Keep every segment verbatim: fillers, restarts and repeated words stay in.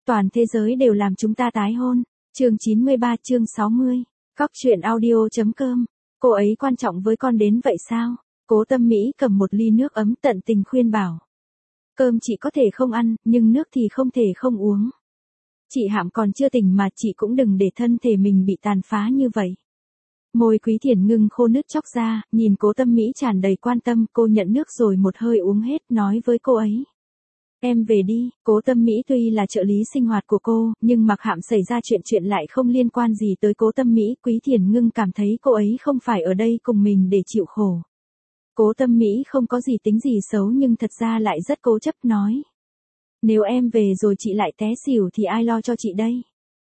toàn thế giới đều làm chúng ta tái hôn. Chương chín mươi ba chương sáu mươi. Góc truyện audio.com. Cô ấy quan trọng với con đến vậy sao? Cố Tâm Mỹ cầm một ly nước ấm tận tình khuyên bảo. Cơm chị có thể không ăn, nhưng nước thì không thể không uống. Chị Hạm còn chưa tỉnh mà chị cũng đừng để thân thể mình bị tàn phá như vậy. Môi Quý Thiển Ngưng khô nứt chóc ra, nhìn Cố Tâm Mỹ tràn đầy quan tâm, cô nhận nước rồi một hơi uống hết, nói với cô ấy. Em về đi. Cố Tâm Mỹ tuy là trợ lý sinh hoạt của cô, nhưng Mạc Hạm xảy ra chuyện chuyện lại không liên quan gì tới Cố Tâm Mỹ. Quý Thiển Ngưng cảm thấy cô ấy không phải ở đây cùng mình để chịu khổ. Cố Tâm Mỹ không có gì tính gì xấu nhưng thật ra lại rất cố chấp nói. Nếu em về rồi chị lại té xỉu thì ai lo cho chị đây?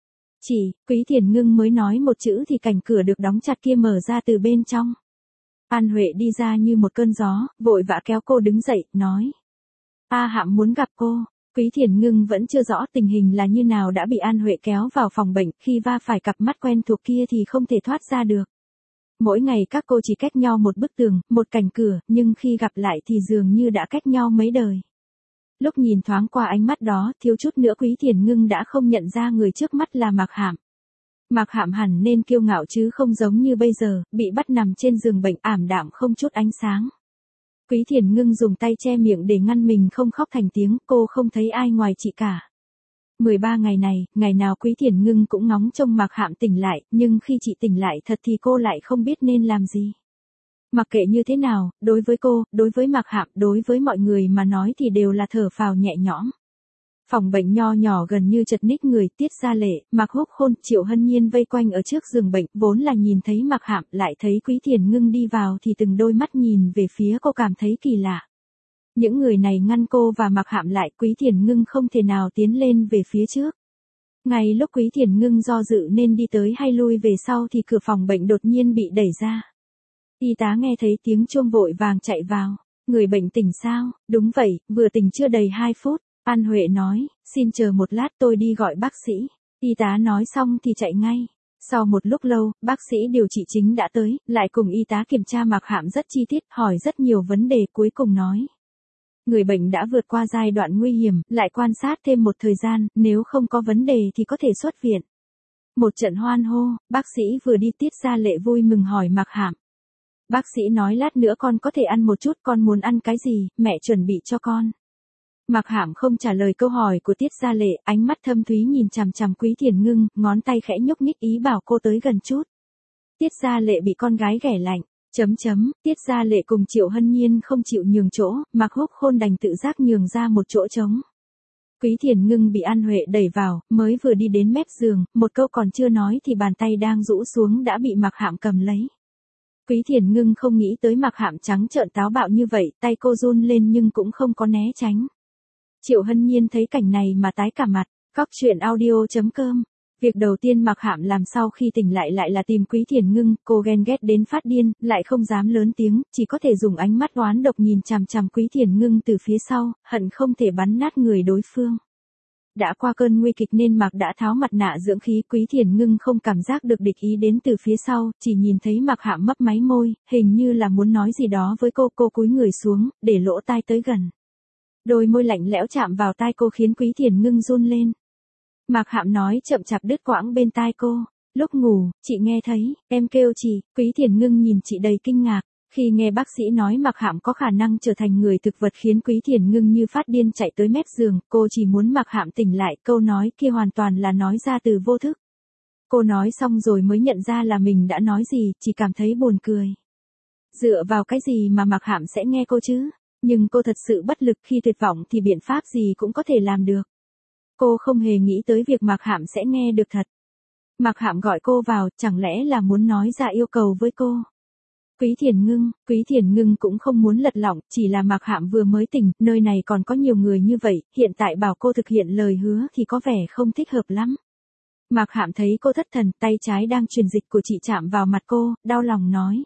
Chị, Quý Thiển Ngưng mới nói một chữ thì cảnh cửa được đóng chặt kia mở ra từ bên trong. An Huệ đi ra như một cơn gió, vội vã kéo cô đứng dậy, nói. A Hạm muốn gặp cô. Quý Thiển Ngưng vẫn chưa rõ tình hình là như nào đã bị An Huệ kéo vào phòng bệnh, khi va phải cặp mắt quen thuộc kia thì không thể thoát ra được. Mỗi ngày các cô chỉ cách nhau một bức tường, một cạnh cửa, nhưng khi gặp lại thì dường như đã cách nhau mấy đời. Lúc nhìn thoáng qua ánh mắt đó, thiếu chút nữa Quý Thiển Ngưng đã không nhận ra người trước mắt là Mạc Hạm. Mạc Hạm hẳn nên kiêu ngạo chứ không giống như bây giờ, bị bắt nằm trên giường bệnh ảm đạm không chút ánh sáng. Quý Thiển Ngưng dùng tay che miệng để ngăn mình không khóc thành tiếng, cô không thấy ai ngoài chị cả. mười ba ngày này, ngày nào Quý Thiển Ngưng cũng ngóng trông Mạc Hạm tỉnh lại, nhưng khi chị tỉnh lại thật thì cô lại không biết nên làm gì. Mặc kệ như thế nào, đối với cô, đối với Mạc Hạm, đối với mọi người mà nói thì đều là thở phào nhẹ nhõm. Phòng bệnh nho nhỏ gần như chật ních người, Tiết Gia Lệ, Mạc Húc Khôn, Triệu Hân Nhiên vây quanh ở trước giường bệnh, vốn là nhìn thấy Mạc Hạm, lại thấy Quý Thiển Ngưng đi vào thì từng đôi mắt nhìn về phía cô cảm thấy kỳ lạ. Những người này ngăn cô và Mạc Hạm lại, Quý Thiển Ngưng không thể nào tiến lên về phía trước. Ngay lúc Quý Thiển Ngưng do dự nên đi tới hay lui về sau thì cửa phòng bệnh đột nhiên bị đẩy ra. Y tá nghe thấy tiếng chuông vội vàng chạy vào. Người bệnh tỉnh sao? Đúng vậy, vừa tỉnh chưa đầy hai phút. An Huệ nói, xin chờ một lát tôi đi gọi bác sĩ. Y tá nói xong thì chạy ngay. Sau một lúc lâu, bác sĩ điều trị chính đã tới, lại cùng y tá kiểm tra Mạc Hạm rất chi tiết, hỏi rất nhiều vấn đề, cuối cùng nói. Người bệnh đã vượt qua giai đoạn nguy hiểm, lại quan sát thêm một thời gian, nếu không có vấn đề thì có thể xuất viện. Một trận hoan hô, bác sĩ vừa đi. Tiết Gia Lệ vui mừng hỏi Mạc Hạm. Bác sĩ nói lát nữa con có thể ăn một chút, con muốn ăn cái gì, mẹ chuẩn bị cho con. Mạc Hạm không trả lời câu hỏi của Tiết Gia Lệ, ánh mắt thâm thúy nhìn chằm chằm Quý Thiển Ngưng, ngón tay khẽ nhúc nhích ý bảo cô tới gần chút. Tiết Gia Lệ bị con gái ghẻ lạnh, chấm chấm, Tiết Gia Lệ cùng Triệu Hân Nhiên không chịu nhường chỗ, Mạc Húc Khôn đành tự giác nhường ra một chỗ trống. Quý Thiển Ngưng bị An Huệ đẩy vào, mới vừa đi đến mép giường, một câu còn chưa nói thì bàn tay đang rũ xuống đã bị Mạc Hạm cầm lấy. Quý Thiển Ngưng không nghĩ tới Mạc Hạm trắng trợn táo bạo như vậy, tay cô run lên nhưng cũng không có né tránh. Triệu Hân Nhiên thấy cảnh này mà tái cả mặt. Góc truyện audio.com. Việc đầu tiên Mạc Hạm làm sau khi tỉnh lại lại là tìm Quý Thiển Ngưng, cô ghen ghét đến phát điên, lại không dám lớn tiếng, chỉ có thể dùng ánh mắt oán độc nhìn chằm chằm Quý Thiển Ngưng từ phía sau, hận không thể bắn nát người đối phương. Đã qua cơn nguy kịch nên Mạc đã tháo mặt nạ dưỡng khí, Quý Thiển Ngưng không cảm giác được địch ý đến từ phía sau, chỉ nhìn thấy Mạc Hạm mấp máy môi, hình như là muốn nói gì đó với cô, cô cúi người xuống, để lỗ tai tới gần. Đôi môi lạnh lẽo chạm vào tai cô khiến Quý Thiển Ngưng run lên. Mạc Hạm nói chậm chạp đứt quãng bên tai cô. Lúc ngủ, chị nghe thấy, em kêu chị. Quý Thiển Ngưng nhìn chị đầy kinh ngạc. Khi nghe bác sĩ nói Mạc Hạm có khả năng trở thành người thực vật khiến Quý Thiển Ngưng như phát điên chạy tới mép giường, cô chỉ muốn Mạc Hạm tỉnh lại, câu nói kia hoàn toàn là nói ra từ vô thức. Cô nói xong rồi mới nhận ra là mình đã nói gì, chỉ cảm thấy buồn cười. Dựa vào cái gì mà Mạc Hạm sẽ nghe cô chứ? Nhưng cô thật sự bất lực, khi tuyệt vọng thì biện pháp gì cũng có thể làm được. Cô không hề nghĩ tới việc Mạc Hạm sẽ nghe được thật. Mạc Hạm gọi cô vào, chẳng lẽ là muốn nói ra yêu cầu với cô? Quý Thiển Ngưng, Quý Thiển Ngưng cũng không muốn lật lọng, chỉ là Mạc Hạm vừa mới tỉnh, nơi này còn có nhiều người như vậy, hiện tại bảo cô thực hiện lời hứa thì có vẻ không thích hợp lắm. Mạc Hạm thấy cô thất thần, tay trái đang truyền dịch của chị chạm vào mặt cô, đau lòng nói.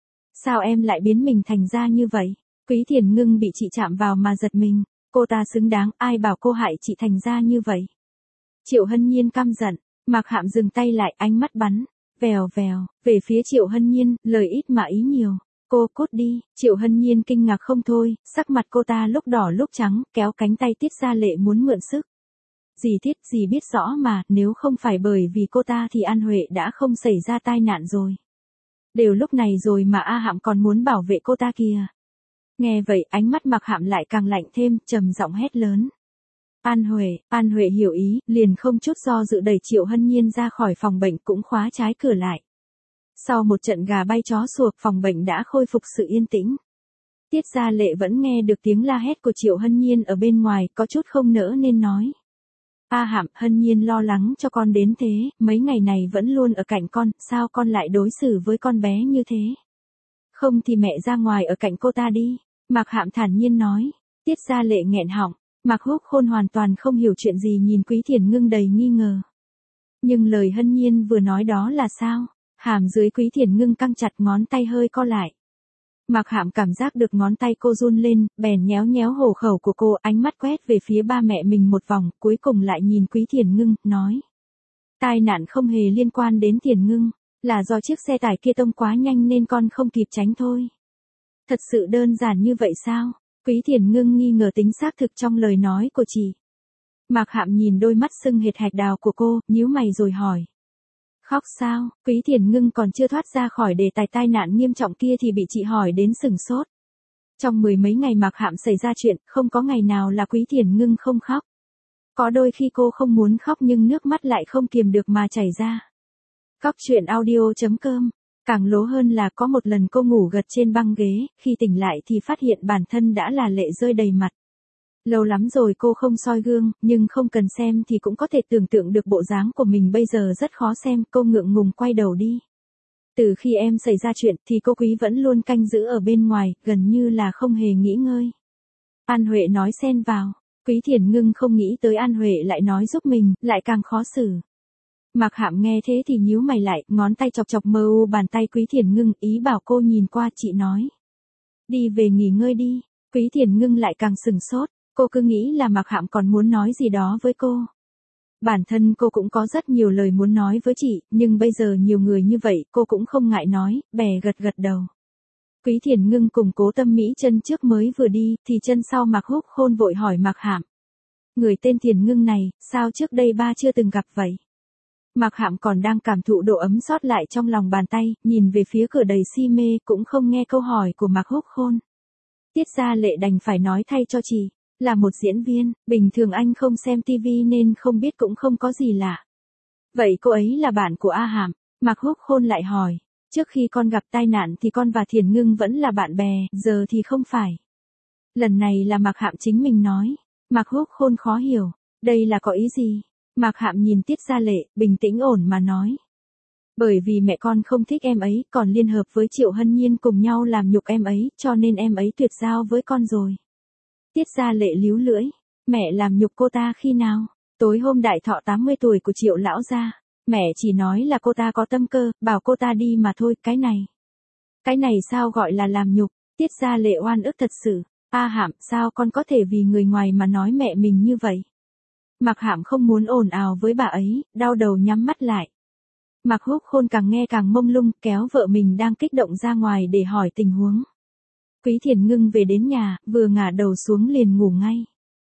Sao em lại biến mình thành ra như vậy? Quý Thiển Ngưng bị chị chạm vào mà giật mình, cô ta xứng đáng, ai bảo cô hại chị thành ra như vậy? Triệu Hân Nhiên căm giận, Mạc Hạm dừng tay lại, ánh mắt bắn, vèo vèo, về phía Triệu Hân Nhiên, lời ít mà ý nhiều. Cô cút đi. Triệu Hân Nhiên kinh ngạc không thôi, sắc mặt cô ta lúc đỏ lúc trắng, kéo cánh tay Tiết Gia Lệ muốn mượn sức. Dì Thiết, dì biết rõ mà, nếu không phải bởi vì cô ta thì An Huệ đã không xảy ra tai nạn rồi. Đều lúc này rồi mà A Hạm còn muốn bảo vệ cô ta kìa. Nghe vậy, ánh mắt Mạc Hạm lại càng lạnh thêm, trầm giọng hét lớn. An Huệ, An Huệ hiểu ý, liền không chút do dự đẩy Triệu Hân Nhiên ra khỏi phòng bệnh cũng khóa trái cửa lại. Sau một trận gà bay chó sủa, phòng bệnh đã khôi phục sự yên tĩnh. Tiết Gia Lệ vẫn nghe được tiếng la hét của Triệu Hân Nhiên ở bên ngoài, có chút không nỡ nên nói. A Hạm, Hân Nhiên lo lắng cho con đến thế, mấy ngày này vẫn luôn ở cạnh con, sao con lại đối xử với con bé như thế? Không thì mẹ ra ngoài ở cạnh cô ta đi. Mạc Hạm thản nhiên nói. Tiết Gia Lệ nghẹn họng, Mạc Húc Khôn hoàn toàn không hiểu chuyện gì nhìn Quý Thiền Ngưng đầy nghi ngờ. Nhưng lời Hân Nhiên vừa nói đó là sao? Hàm dưới Quý Thiền Ngưng căng chặt, ngón tay hơi co lại. Mạc Hạm cảm giác được ngón tay cô run lên, bèn nhéo nhéo hổ khẩu của cô, ánh mắt quét về phía ba mẹ mình một vòng, cuối cùng lại nhìn Quý Thiền Ngưng, nói. Tai nạn không hề liên quan đến Thiền Ngưng, là do chiếc xe tải kia tông quá nhanh nên con không kịp tránh thôi. Thật sự đơn giản như vậy sao? Quý Thiền Ngưng nghi ngờ tính xác thực trong lời nói của chị. Mạc Hạm nhìn đôi mắt sưng hệt hạch đào của cô, nhíu mày rồi hỏi. Khóc sao? Quý Thiền Ngưng còn chưa thoát ra khỏi đề tài tai nạn nghiêm trọng kia thì bị chị hỏi đến sừng sốt. Trong mười mấy ngày Mạc Hạm xảy ra chuyện, không có ngày nào là Quý Thiền Ngưng không khóc. Có đôi khi cô không muốn khóc nhưng nước mắt lại không kiềm được mà chảy ra. Cóc truyện audio chấm com. Càng lố hơn là có một lần cô ngủ gật trên băng ghế, khi tỉnh lại thì phát hiện bản thân đã là lệ rơi đầy mặt. Lâu lắm rồi cô không soi gương, nhưng không cần xem thì cũng có thể tưởng tượng được bộ dáng của mình bây giờ rất khó xem, cô ngượng ngùng quay đầu đi. Từ khi em xảy ra chuyện thì cô Quý vẫn luôn canh giữ ở bên ngoài, gần như là không hề nghỉ ngơi. An Huệ nói xen vào, Quý Thiền Ngưng không nghĩ tới An Huệ lại nói giúp mình, lại càng khó xử. Mạc Hạm nghe thế thì nhíu mày lại, ngón tay chọc chọc mờ u bàn tay Quý Thiền Ngưng, ý bảo cô nhìn qua, chị nói. Đi về nghỉ ngơi đi. Quý Thiền Ngưng lại càng sừng sốt, cô cứ nghĩ là Mạc Hạm còn muốn nói gì đó với cô. Bản thân cô cũng có rất nhiều lời muốn nói với chị, nhưng bây giờ nhiều người như vậy cô cũng không ngại nói, bè gật gật đầu. Quý Thiền Ngưng cùng Cố Tâm Mỹ chân trước mới vừa đi, thì chân sau Mạc Húc Khôn vội hỏi Mạc Hạm. Người tên Thiền Ngưng này, sao trước đây ba chưa từng gặp vậy? Mạc Hạm còn đang cảm thụ độ ấm sót lại trong lòng bàn tay, nhìn về phía cửa đầy si mê, cũng không nghe câu hỏi của Mạc Húc Khôn. Tiết Gia Lệ đành phải nói thay cho chị, là một diễn viên, bình thường anh không xem tivi nên không biết cũng không có gì lạ. Vậy cô ấy là bạn của A Hạm? Mạc Húc Khôn lại hỏi, trước khi con gặp tai nạn thì con và Thiền Ngưng vẫn là bạn bè, giờ thì không phải. Lần này là Mạc Hạm chính mình nói. Mạc Húc Khôn khó hiểu, đây là có ý gì? Mạc Hạm nhìn Tiết Gia Lệ, bình tĩnh ổn mà nói. Bởi vì mẹ con không thích em ấy, còn liên hợp với Triệu Hân Nhiên cùng nhau làm nhục em ấy, cho nên em ấy tuyệt giao với con rồi. Tiết Gia Lệ líu lưỡi, mẹ làm nhục cô ta khi nào? Tối hôm đại thọ tám mươi tuổi của Triệu lão gia, mẹ chỉ nói là cô ta có tâm cơ, bảo cô ta đi mà thôi, cái này. Cái này sao gọi là làm nhục? Tiết Gia Lệ oan ức thật sự. A Hạm, sao con có thể vì người ngoài mà nói mẹ mình như vậy? Mạc Hạm không muốn ồn ào với bà ấy, đau đầu nhắm mắt lại. Mạc Húc Khôn càng nghe càng mông lung, kéo vợ mình đang kích động ra ngoài để hỏi tình huống. Quý Thiền Ngưng về đến nhà, vừa ngả đầu xuống liền ngủ ngay.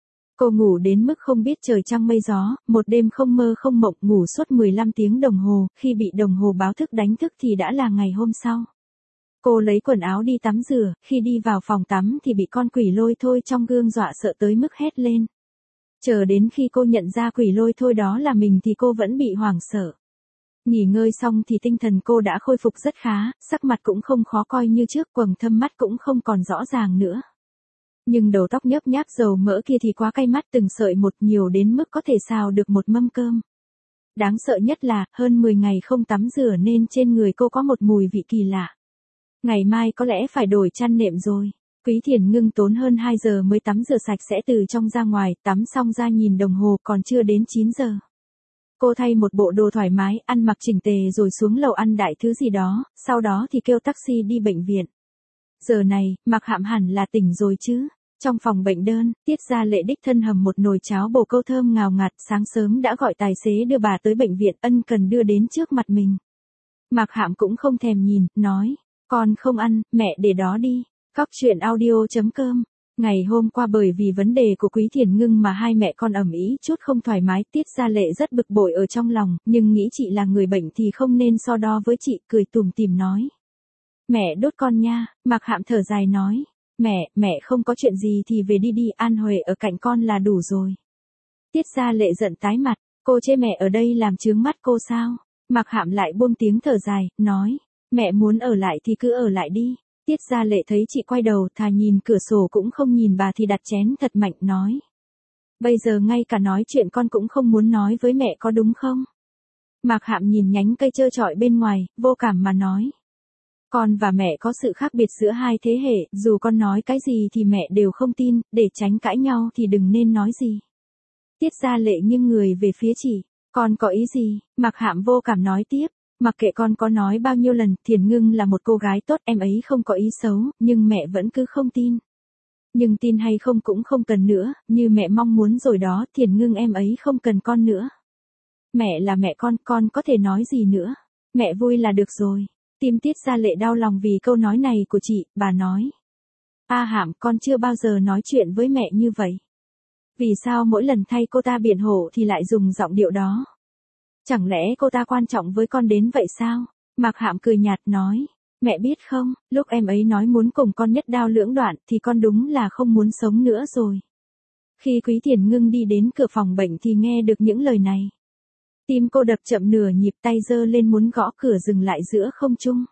Cô ngủ đến mức không biết trời trăng mây gió, một đêm không mơ không mộng, ngủ suốt mười lăm tiếng đồng hồ, khi bị đồng hồ báo thức đánh thức thì đã là ngày hôm sau. Cô lấy quần áo đi tắm rửa, khi đi vào phòng tắm thì bị con quỷ lôi thôi trong gương dọa sợ tới mức hét lên. Chờ đến khi cô nhận ra quỷ lôi thôi đó là mình thì cô vẫn bị hoảng sợ. Nghỉ ngơi xong thì tinh thần cô đã khôi phục rất khá, sắc mặt cũng không khó coi như trước, quầng thâm mắt cũng không còn rõ ràng nữa. Nhưng đầu tóc nhớp nháp dầu mỡ kia thì quá cay mắt, từng sợi một, nhiều đến mức có thể xào được một mâm cơm. Đáng sợ nhất là, hơn mười ngày không tắm rửa nên trên người cô có một mùi vị kỳ lạ. Ngày mai có lẽ phải đổi chăn nệm rồi. Quý Thiền Ngưng tốn hơn hai giờ mới tắm rửa sạch sẽ từ trong ra ngoài, tắm xong ra nhìn đồng hồ còn chưa đến chín giờ. Cô thay một bộ đồ thoải mái, ăn mặc chỉnh tề rồi xuống lầu ăn đại thứ gì đó, sau đó thì kêu taxi đi bệnh viện. Giờ này, Mạc Hạm hẳn là tỉnh rồi chứ. Trong phòng bệnh đơn, Tiết Gia Lệ đích thân hầm một nồi cháo bồ câu thơm ngào ngạt, sáng sớm đã gọi tài xế đưa bà tới bệnh viện, ân cần đưa đến trước mặt mình. Mạc Hạm cũng không thèm nhìn, nói, con không ăn, mẹ để đó đi. Cóc truyện audio chấm com Ngày hôm qua bởi vì vấn đề của Quý Thiền Ngưng mà hai mẹ con ầm ĩ chút không thoải mái, Tiết Gia Lệ rất bực bội ở trong lòng, nhưng nghĩ chị là người bệnh thì không nên so đo với chị, cười tủm tỉm nói. Mẹ đốt con nha, Mạc Hạm thở dài nói. Mẹ, mẹ không có chuyện gì thì về đi đi, An Huệ ở cạnh con là đủ rồi. Tiết Gia Lệ giận tái mặt, cô chê mẹ ở đây làm chướng mắt cô sao? Mạc Hạm lại buông tiếng thở dài, nói. Mẹ muốn ở lại thì cứ ở lại đi. Tiết Gia Lệ thấy chị quay đầu, thà nhìn cửa sổ cũng không nhìn bà thì đặt chén thật mạnh nói. Bây giờ ngay cả nói chuyện con cũng không muốn nói với mẹ có đúng không? Mạc Hạm nhìn nhánh cây trơ trọi bên ngoài, vô cảm mà nói. Con và mẹ có sự khác biệt giữa hai thế hệ, dù con nói cái gì thì mẹ đều không tin, để tránh cãi nhau thì đừng nên nói gì. Tiết Gia Lệ nghiêng người về phía chị, con có ý gì? Mạc Hạm vô cảm nói tiếp. Mặc kệ con có nói bao nhiêu lần, Thiền Ngưng là một cô gái tốt, em ấy không có ý xấu, nhưng mẹ vẫn cứ không tin. Nhưng tin hay không cũng không cần nữa, như mẹ mong muốn rồi đó, Thiền Ngưng em ấy không cần con nữa. Mẹ là mẹ con, con có thể nói gì nữa. Mẹ vui là được rồi. Tim Tiết Gia Lệ đau lòng vì câu nói này của chị, bà nói. A Hạm, con chưa bao giờ nói chuyện với mẹ như vậy. Vì sao mỗi lần thay cô ta biện hộ thì lại dùng giọng điệu đó? Chẳng lẽ cô ta quan trọng với con đến vậy sao? Mạc Hạm cười nhạt nói. Mẹ biết không, lúc em ấy nói muốn cùng con nhất đao lưỡng đoạn thì con đúng là không muốn sống nữa rồi. Khi Quý Thiền Ngưng đi đến cửa phòng bệnh thì nghe được những lời này. Tim cô đập chậm nửa nhịp, tay giơ lên muốn gõ cửa dừng lại giữa không trung.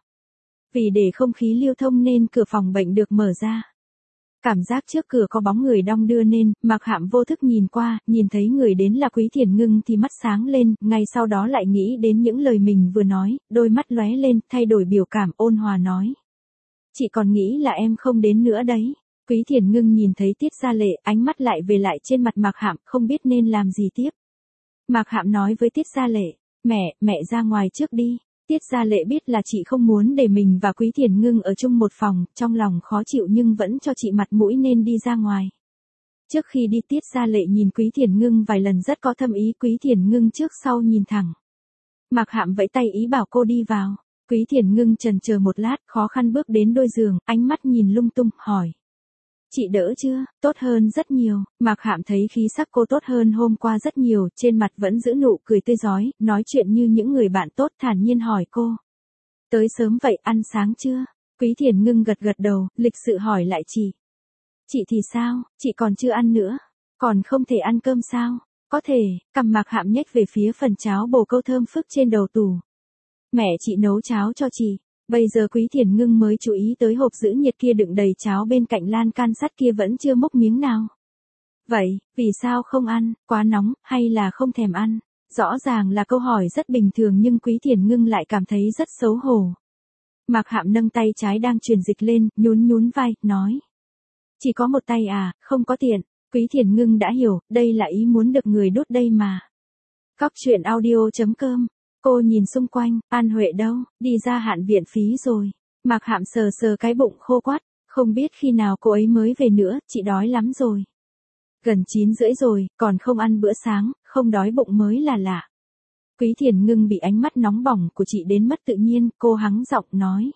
Vì để không khí lưu thông nên cửa phòng bệnh được mở ra. Cảm giác trước cửa có bóng người đong đưa nên, Mạc Hạm vô thức nhìn qua, nhìn thấy người đến là Quý Thiền Ngưng thì mắt sáng lên, ngay sau đó lại nghĩ đến những lời mình vừa nói, đôi mắt lóe lên, thay đổi biểu cảm, ôn hòa nói. Chị còn nghĩ là em không đến nữa đấy. Quý Thiền Ngưng nhìn thấy Tiết Gia Lệ, ánh mắt lại về lại trên mặt Mạc Hạm, không biết nên làm gì tiếp. Mạc Hạm nói với Tiết Gia Lệ, mẹ, mẹ ra ngoài trước đi. Tiết Gia Lệ biết là chị không muốn để mình và Quý Thiền Ngưng ở chung một phòng, trong lòng khó chịu nhưng vẫn cho chị mặt mũi nên đi ra ngoài. Trước khi đi Tiết Gia Lệ nhìn Quý Thiền Ngưng vài lần rất có thâm ý, Quý Thiền Ngưng trước sau nhìn thẳng. Mạc Hạm vẫy tay ý bảo cô đi vào. Quý Thiền Ngưng chần chờ một lát, khó khăn bước đến đôi giường, ánh mắt nhìn lung tung, hỏi. Chị đỡ chưa? Tốt hơn rất nhiều. Mạc Hạm thấy khí sắc cô tốt hơn hôm qua rất nhiều, trên mặt vẫn giữ nụ cười tươi rói, nói chuyện như những người bạn tốt, thản nhiên hỏi cô. Tới sớm vậy, ăn sáng chưa? Quý Thiền Ngưng gật gật đầu, lịch sự hỏi lại chị. Chị thì sao, chị còn chưa ăn nữa. Còn không thể ăn cơm sao? Có thể, cằm Mạc Hạm nhếch về phía phần cháo bồ câu thơm phức trên đầu tủ. Mẹ chị nấu cháo cho chị. Bây giờ Quý Thiền Ngưng mới chú ý tới hộp giữ nhiệt kia đựng đầy cháo bên cạnh lan can sắt kia vẫn chưa múc miếng nào. Vậy, vì sao không ăn, quá nóng, hay là không thèm ăn? Rõ ràng là câu hỏi rất bình thường nhưng Quý Thiền Ngưng lại cảm thấy rất xấu hổ. Mạc Hạm nâng tay trái đang truyền dịch lên, nhún nhún vai, nói. Chỉ có một tay à, không có tiện. Quý Thiền Ngưng đã hiểu, đây là ý muốn được người đốt đây mà. Cóc truyện audio chấm com. Cô nhìn xung quanh, An Huệ đâu, đi ra hạn viện phí rồi. Mạc Hạm sờ sờ cái bụng khô quắt, không biết khi nào cô ấy mới về nữa, chị đói lắm rồi. Gần chín rưỡi rồi, còn không ăn bữa sáng, không đói bụng mới là lạ. Quý Thiền Ngưng bị ánh mắt nóng bỏng của chị đến mất tự nhiên, cô hắng giọng nói.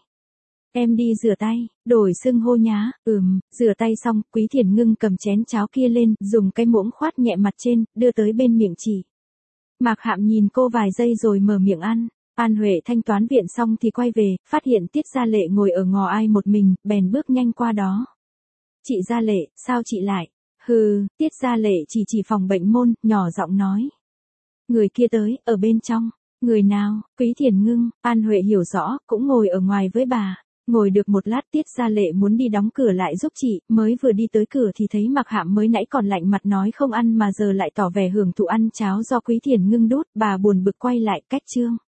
Em đi rửa tay, đổi xưng hô nhá, ừm, rửa tay xong, Quý Thiền Ngưng cầm chén cháo kia lên, dùng cái muỗng khoát nhẹ mặt trên, đưa tới bên miệng chị. Mạc Hạm nhìn cô vài giây rồi mở miệng ăn. An Huệ thanh toán viện xong thì quay về, phát hiện Tiết Gia Lệ ngồi ở ngò ai một mình, bèn bước nhanh qua đó. Chị Gia Lệ, sao chị lại? Hừ, Tiết Gia Lệ chỉ chỉ phòng bệnh môn, nhỏ giọng nói. Người kia tới, ở bên trong. Người nào? Quý Thiền Ngưng. An Huệ hiểu rõ, cũng ngồi ở ngoài với bà. Ngồi được một lát Tiết Gia Lệ muốn đi đóng cửa lại giúp chị, mới vừa đi tới cửa thì thấy Mạc Hạm mới nãy còn lạnh mặt nói không ăn mà giờ lại tỏ vẻ hưởng thụ ăn cháo do Quý Thiền Ngưng đút, bà buồn bực quay lại cách chương.